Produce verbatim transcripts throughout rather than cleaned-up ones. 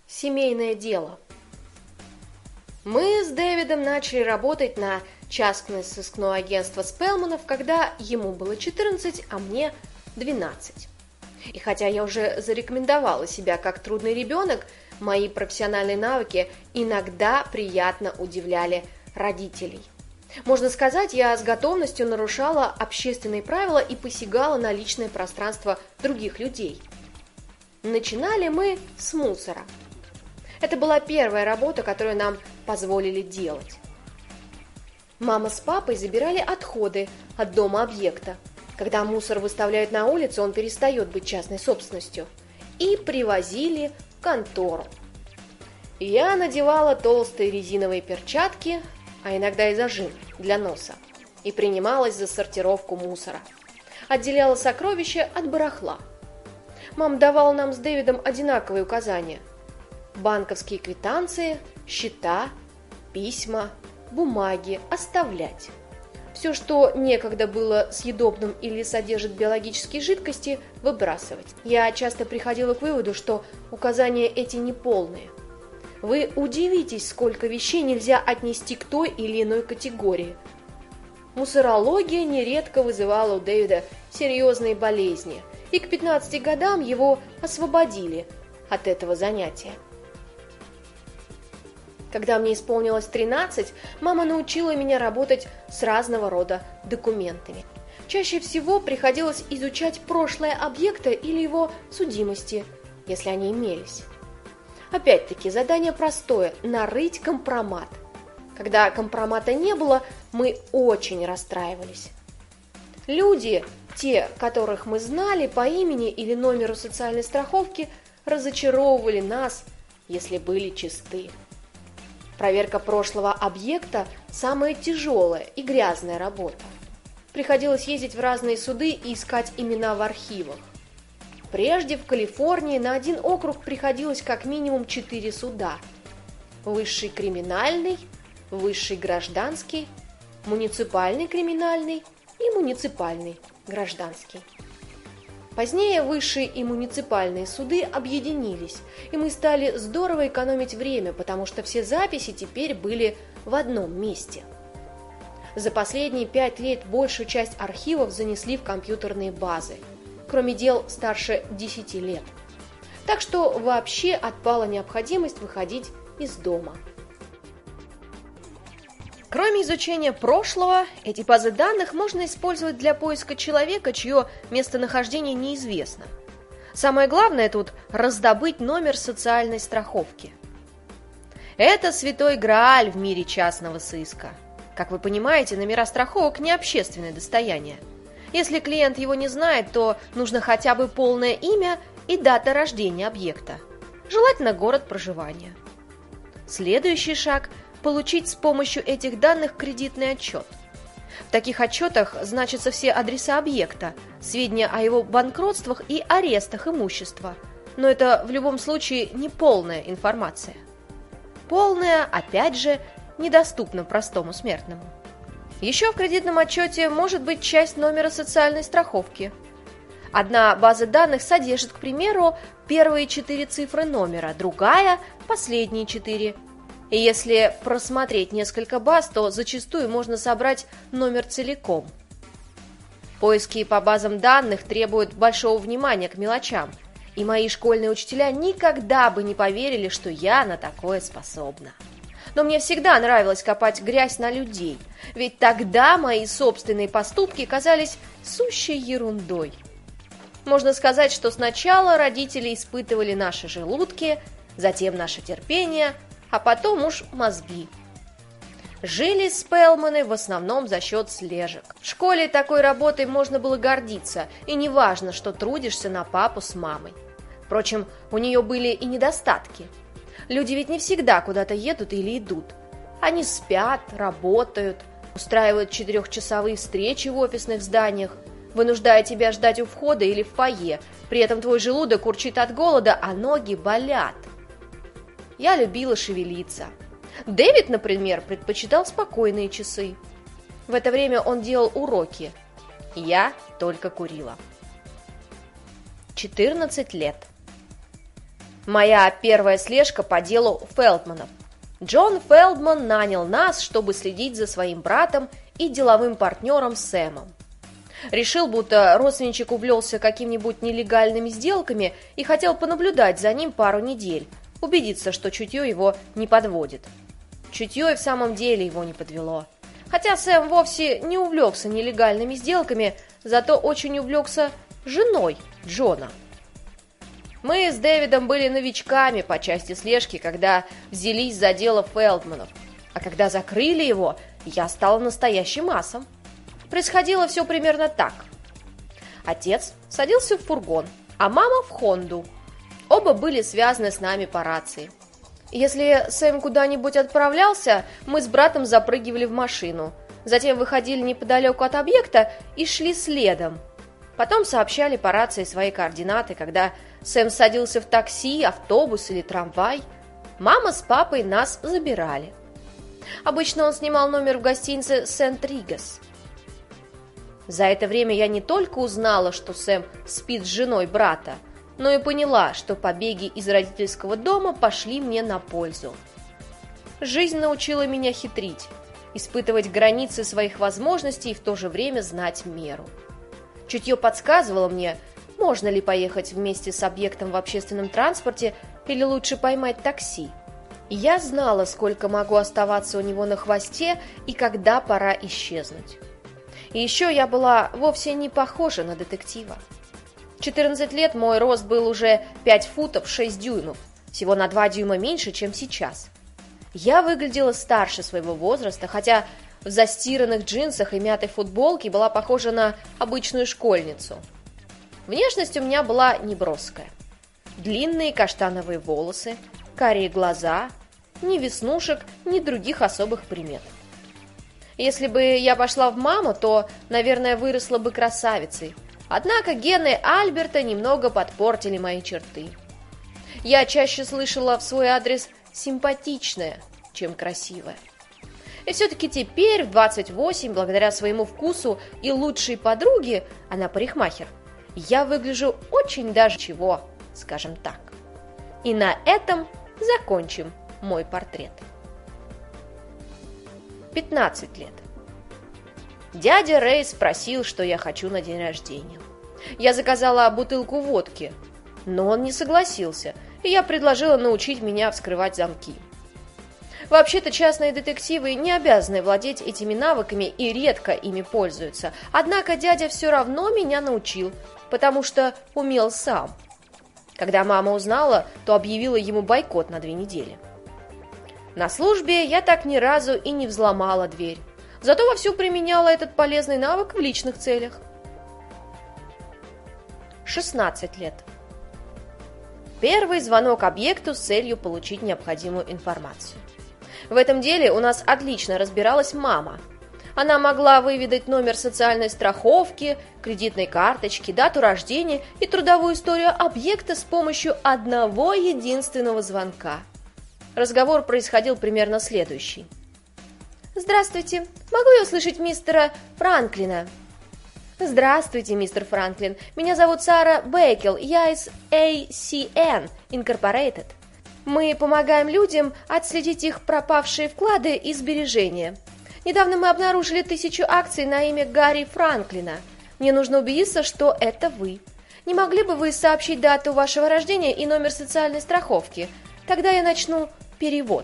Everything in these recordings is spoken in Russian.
Семейное дело. Мы с Дэвидом начали работать на частное сыскное агентство Спелманов, когда ему было четырнадцать, а мне двенадцать. И хотя я уже зарекомендовала себя как трудный ребенок, мои профессиональные навыки иногда приятно удивляли родителей. Можно сказать, я с готовностью нарушала общественные правила и посягала на личное пространство других людей. Начинали мы с мусора. Это была первая работа, которую нам позволили делать. Мама с папой забирали отходы от дома объекта. Когда мусор выставляют на улицу, он перестает быть частной собственностью. И привозили в контору. Я надевала толстые резиновые перчатки, а иногда и зажим для носа, и принималась за сортировку мусора. Отделяла сокровища от барахла. Мама давала нам с Дэвидом одинаковые указания. Банковские квитанции, счета, письма, бумаги оставлять. Все, что некогда было съедобным или содержит биологические жидкости, выбрасывать. Я часто приходила к выводу, что указания эти неполные. Вы удивитесь, сколько вещей нельзя отнести к той или иной категории. Мусорология нередко вызывала у Дэвида серьезные болезни, и к пятнадцати годам его освободили от этого занятия. Когда мне исполнилось тринадцать, мама научила меня работать с разного рода документами. Чаще всего приходилось изучать прошлое объекта или его судимости, если они имелись. Опять-таки, задание простое – нарыть компромат. Когда компромата не было, мы очень расстраивались. Люди, те, которых мы знали по имени или номеру социальной страховки, разочаровывали нас, если были чисты. Проверка прошлого объекта – самая тяжелая и грязная работа. Приходилось ездить в разные суды и искать имена в архивах. Прежде в Калифорнии на один округ приходилось как минимум четыре суда. Высший криминальный, высший гражданский, муниципальный криминальный и муниципальный гражданский. Позднее высшие и муниципальные суды объединились, и мы стали здорово экономить время, потому что все записи теперь были в одном месте. За последние пять лет большую часть архивов занесли в компьютерные базы, кроме дел старше десяти лет. Так что вообще отпала необходимость выходить из дома. Кроме изучения прошлого, эти базы данных можно использовать для поиска человека, чье местонахождение неизвестно. Самое главное тут раздобыть номер социальной страховки. Это святой грааль в мире частного сыска. Как вы понимаете, номера страховок не общественное достояние. Если клиент его не знает, то нужно хотя бы полное имя и дата рождения объекта. Желательно город проживания. Следующий шаг – получить с помощью этих данных кредитный отчет. В таких отчетах значатся все адреса объекта, сведения о его банкротствах и арестах имущества. Но это в любом случае не полная информация. Полная, опять же, недоступна простому смертному. Еще в кредитном отчете может быть часть номера социальной страховки. Одна база данных содержит, к примеру, первые четыре цифры номера, другая – последние четыре. И если просмотреть несколько баз, то зачастую можно собрать номер целиком. Поиски по базам данных требуют большого внимания к мелочам, и мои школьные учителя никогда бы не поверили, что я на такое способна. Но мне всегда нравилось копать грязь на людей, ведь тогда мои собственные поступки казались сущей ерундой. Можно сказать, что сначала родители испытывали наши желудки, затем наше терпение, а потом уж мозги. Жили Спелманы в основном за счет слежек. В школе такой работой можно было гордиться, и не важно, что трудишься на папу с мамой. Впрочем, у нее были и недостатки. Люди ведь не всегда куда-то едут или идут. Они спят, работают, устраивают четырехчасовые встречи в офисных зданиях, вынуждая тебя ждать у входа или в фойе. При этом твой желудок урчит от голода, а ноги болят. Я любила шевелиться. Дэвид, например, предпочитал спокойные часы. В это время он делал уроки. Я только курила. четырнадцать лет. Моя первая слежка по делу Фелдманов. Джон Фелдман нанял нас, чтобы следить за своим братом и деловым партнером Сэмом. Решил, будто родственничек увлекся какими-нибудь нелегальными сделками и хотел понаблюдать за ним пару недель, убедиться, что чутье его не подводит. Чутье и в самом деле его не подвело. Хотя Сэм вовсе не увлекся нелегальными сделками, зато очень увлекся женой Джона. Мы с Дэвидом были новичками по части слежки, когда взялись за дело Фелдманов. А когда закрыли его, я стала настоящим асом. Происходило все примерно так. Отец садился в фургон, а мама в Хонду. Оба были связаны с нами по рации. Если Сэм куда-нибудь отправлялся, мы с братом запрыгивали в машину. Затем выходили неподалеку от объекта и шли следом. Потом сообщали по рации свои координаты, когда Сэм садился в такси, автобус или трамвай. Мама с папой нас забирали. Обычно он снимал номер в гостинице «Сент-Ригас». За это время я не только узнала, что Сэм спит с женой брата, но и поняла, что побеги из родительского дома пошли мне на пользу. Жизнь научила меня хитрить, испытывать границы своих возможностей и в то же время знать меру. Чутье подсказывало мне, можно ли поехать вместе с объектом в общественном транспорте или лучше поймать такси. И я знала, сколько могу оставаться у него на хвосте и когда пора исчезнуть. И еще я была вовсе не похожа на детектива. В четырнадцать лет мой рост был уже пять футов шесть дюймов, всего на два дюйма меньше, чем сейчас. Я выглядела старше своего возраста, хотя в застиранных джинсах и мятой футболке была похожа на обычную школьницу. Внешность у меня была неброская. Длинные каштановые волосы, карие глаза, ни веснушек, ни других особых примет. Если бы я пошла в маму, то, наверное, выросла бы красавицей. Однако гены Альберта немного подпортили мои черты. Я чаще слышала в свой адрес «симпатичная», чем «красивая». И все-таки теперь, в двадцать восемь, благодаря своему вкусу и лучшей подруге, она парикмахер, я выгляжу очень даже чего, скажем так. И на этом закончим мой портрет. пятнадцать лет. Дядя Рэй спросил, что я хочу на день рождения. Я заказала бутылку водки, но он не согласился, и я предложила научить меня вскрывать замки. Вообще-то частные детективы не обязаны владеть этими навыками и редко ими пользуются, однако дядя все равно меня научил, потому что умел сам. Когда мама узнала, то объявила ему бойкот на две недели. На службе я так ни разу и не взломала дверь, зато вовсю применяла этот полезный навык в личных целях. шестнадцать лет. Первый звонок объекту с целью получить необходимую информацию. В этом деле у нас отлично разбиралась мама. Она могла выведать номер социальной страховки, кредитной карточки, дату рождения и трудовую историю объекта с помощью одного единственного звонка. Разговор происходил примерно следующий. «Здравствуйте, могу я услышать мистера Франклина?» «Здравствуйте, мистер Франклин. Меня зовут Сара Бейкел. Я из эй си эн Incorporated. Мы помогаем людям отследить их пропавшие вклады и сбережения. Недавно мы обнаружили тысячу акций на имя Гарри Франклина. Мне нужно убедиться, что это вы. Не могли бы вы сообщить дату вашего рождения и номер социальной страховки? Тогда я начну перевод».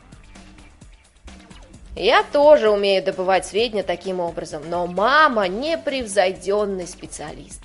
Я тоже умею добывать сведения таким образом, но мама непревзойденный специалист.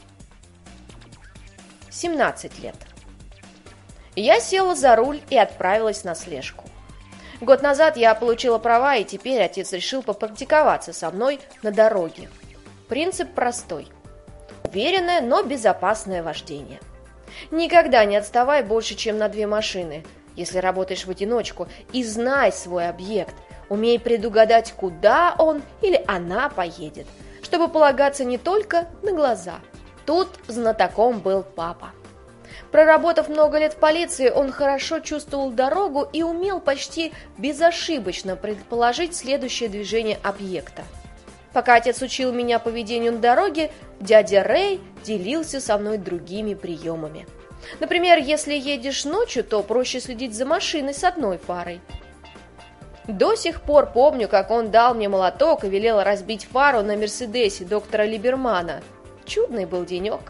семнадцать лет. Я села за руль и отправилась на слежку. Год назад я получила права, и теперь отец решил попрактиковаться со мной на дороге. Принцип простой. Уверенное, но безопасное вождение. Никогда не отставай больше, чем на две машины, если работаешь в одиночку, и знай свой объект. Умей предугадать, куда он или она поедет, чтобы полагаться не только на глаза. Тут знатоком был папа. Проработав много лет в полиции, он хорошо чувствовал дорогу и умел почти безошибочно предположить следующее движение объекта. Пока отец учил меня поведению на дороге, дядя Рэй делился со мной другими приемами. Например, если едешь ночью, то проще следить за машиной с одной фарой. До сих пор помню, как он дал мне молоток и велел разбить фару на Мерседесе доктора Либермана. Чудный был денек.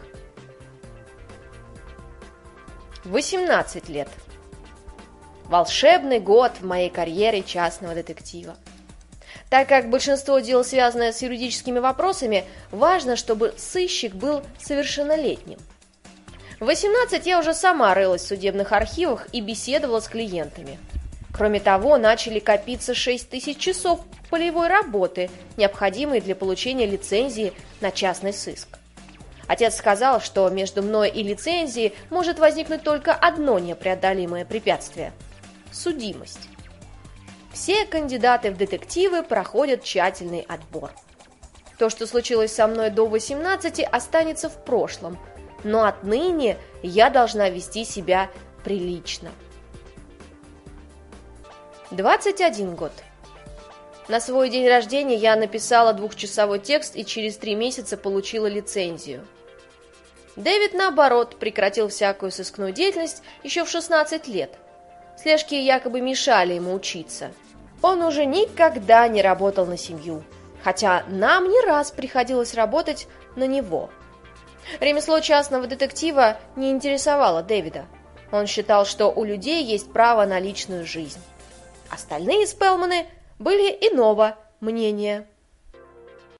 восемнадцать лет. Волшебный год в моей карьере частного детектива. Так как большинство дел, связанное с юридическими вопросами, важно, чтобы сыщик был совершеннолетним. В восемнадцать я уже сама рылась в судебных архивах и беседовала с клиентами. Кроме того, начали копиться шесть тысяч часов полевой работы, необходимые для получения лицензии на частный сыск. Отец сказал, что между мной и лицензией может возникнуть только одно непреодолимое препятствие – судимость. Все кандидаты в детективы проходят тщательный отбор. То, что случилось со мной до восемнадцати, останется в прошлом, но отныне я должна вести себя прилично. двадцать один год. На свой день рождения я написала двухчасовой текст и через три месяца получила лицензию. Дэвид, наоборот, прекратил всякую сыскную деятельность еще в шестнадцать лет. Слежки якобы мешали ему учиться. Он уже никогда не работал на семью, хотя нам не раз приходилось работать на него. Ремесло частного детектива не интересовало Дэвида. Он считал, что у людей есть право на личную жизнь. Остальные Спелманы были иного мнения.